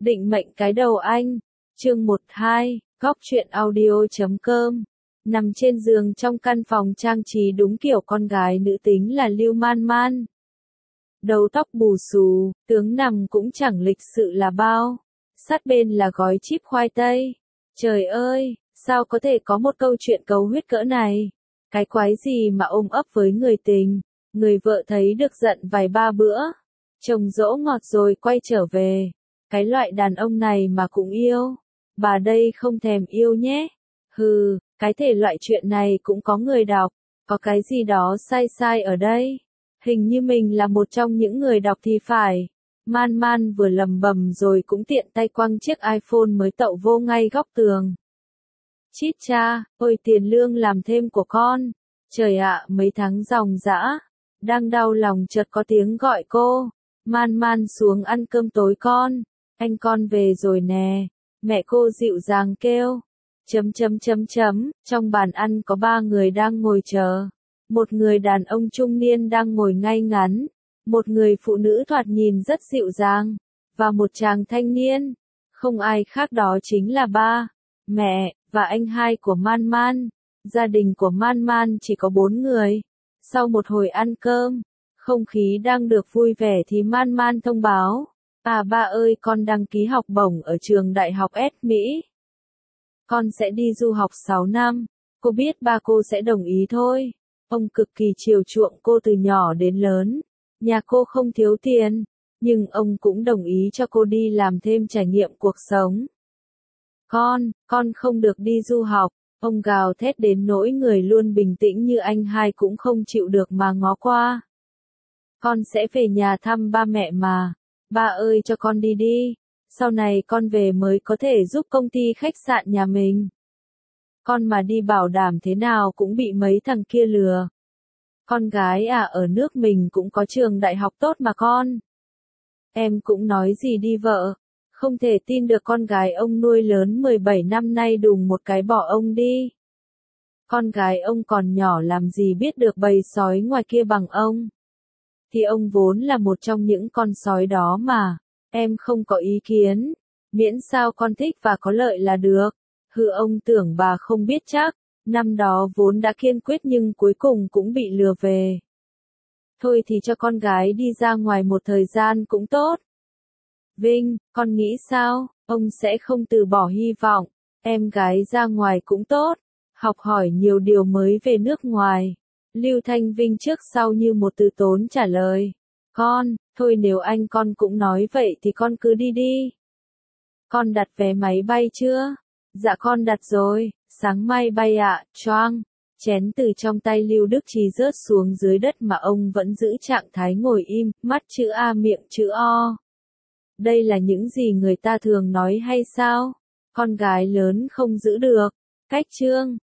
Định mệnh cái đầu anh. Chương 12, góc truyện audio.com. Nằm trên giường trong căn phòng trang trí đúng kiểu con gái nữ tính là Lưu Man Man. Đầu tóc bù xù, tướng nằm cũng chẳng lịch sự là bao. Sát bên là gói chip khoai tây. Trời ơi, sao có thể có một câu chuyện cầu huyết cỡ này? Cái quái gì mà ôm ấp với người tình, người vợ thấy được giận vài ba bữa. Chồng dỗ ngọt rồi quay trở về. Cái loại đàn ông này mà cũng yêu. Bà đây không thèm yêu nhé. Hừ, cái thể loại chuyện này cũng có người đọc. Có cái gì đó sai sai ở đây. Hình như mình là một trong những người đọc thì phải. Man Man vừa lầm bầm rồi cũng tiện tay quăng chiếc iPhone mới tậu vô ngay góc tường. Chít cha, ôi tiền lương làm thêm của con. Trời ạ, mấy tháng ròng rã. Đang đau lòng chợt có tiếng gọi cô. Man Man xuống ăn cơm tối con. Anh con về rồi nè. Mẹ cô dịu dàng kêu. Trong bàn ăn có 3 người đang ngồi chờ. Một người đàn ông trung niên đang ngồi ngay ngắn. Một người phụ nữ thoạt nhìn rất dịu dàng. Và một chàng thanh niên. Không ai khác đó chính là ba, mẹ, và anh hai của Man Man. Gia đình của Man Man chỉ có 4 người. Sau một hồi ăn cơm, không khí đang được vui vẻ thì Man Man thông báo. À ba ơi, con đăng ký học bổng ở trường đại học S Mỹ. Con sẽ đi du học 6 năm. Cô biết ba cô sẽ đồng ý thôi. Ông cực kỳ chiều chuộng cô từ nhỏ đến lớn. Nhà cô không thiếu tiền, nhưng ông cũng đồng ý cho cô đi làm thêm trải nghiệm cuộc sống. Con không được đi du học. Ông gào thét đến nỗi người luôn bình tĩnh như anh hai cũng không chịu được mà ngó qua. Con sẽ về nhà thăm ba mẹ mà. Ba ơi cho con đi đi. Sau này con về mới có thể giúp công ty khách sạn nhà mình. Con mà đi bảo đảm thế nào cũng bị mấy thằng kia lừa. Con gái à, ở nước mình cũng có trường đại học tốt mà con. Em cũng nói gì đi vợ. Không thể tin được con gái ông nuôi lớn 17 năm nay đùng một cái bỏ ông đi. Con gái ông còn nhỏ làm gì biết được bầy sói ngoài kia bằng ông. Thì ông vốn là một trong những con sói đó mà. Em không có ý kiến. Miễn sao con thích và có lợi là được. Hừ, ông tưởng bà không biết chắc. Năm đó vốn đã kiên quyết nhưng cuối cùng cũng bị lừa về. Thôi thì cho con gái đi ra ngoài một thời gian cũng tốt. Vinh, con nghĩ sao? Ông sẽ không từ bỏ hy vọng. Em gái ra ngoài cũng tốt. Học hỏi nhiều điều mới về nước ngoài. Lưu Thanh Vinh trước sau như một từ tốn trả lời. Thôi nếu anh con cũng nói vậy thì con cứ đi đi. Con đặt vé máy bay chưa? Dạ con đặt rồi, sáng mai bay ạ. Choang. Chén từ trong tay Lưu Đức Trí rớt xuống dưới đất mà ông vẫn giữ trạng thái ngồi im, mắt chữ A miệng chữ O. Đây là những gì người ta thường nói hay sao? Con gái lớn không giữ được. Cách chương.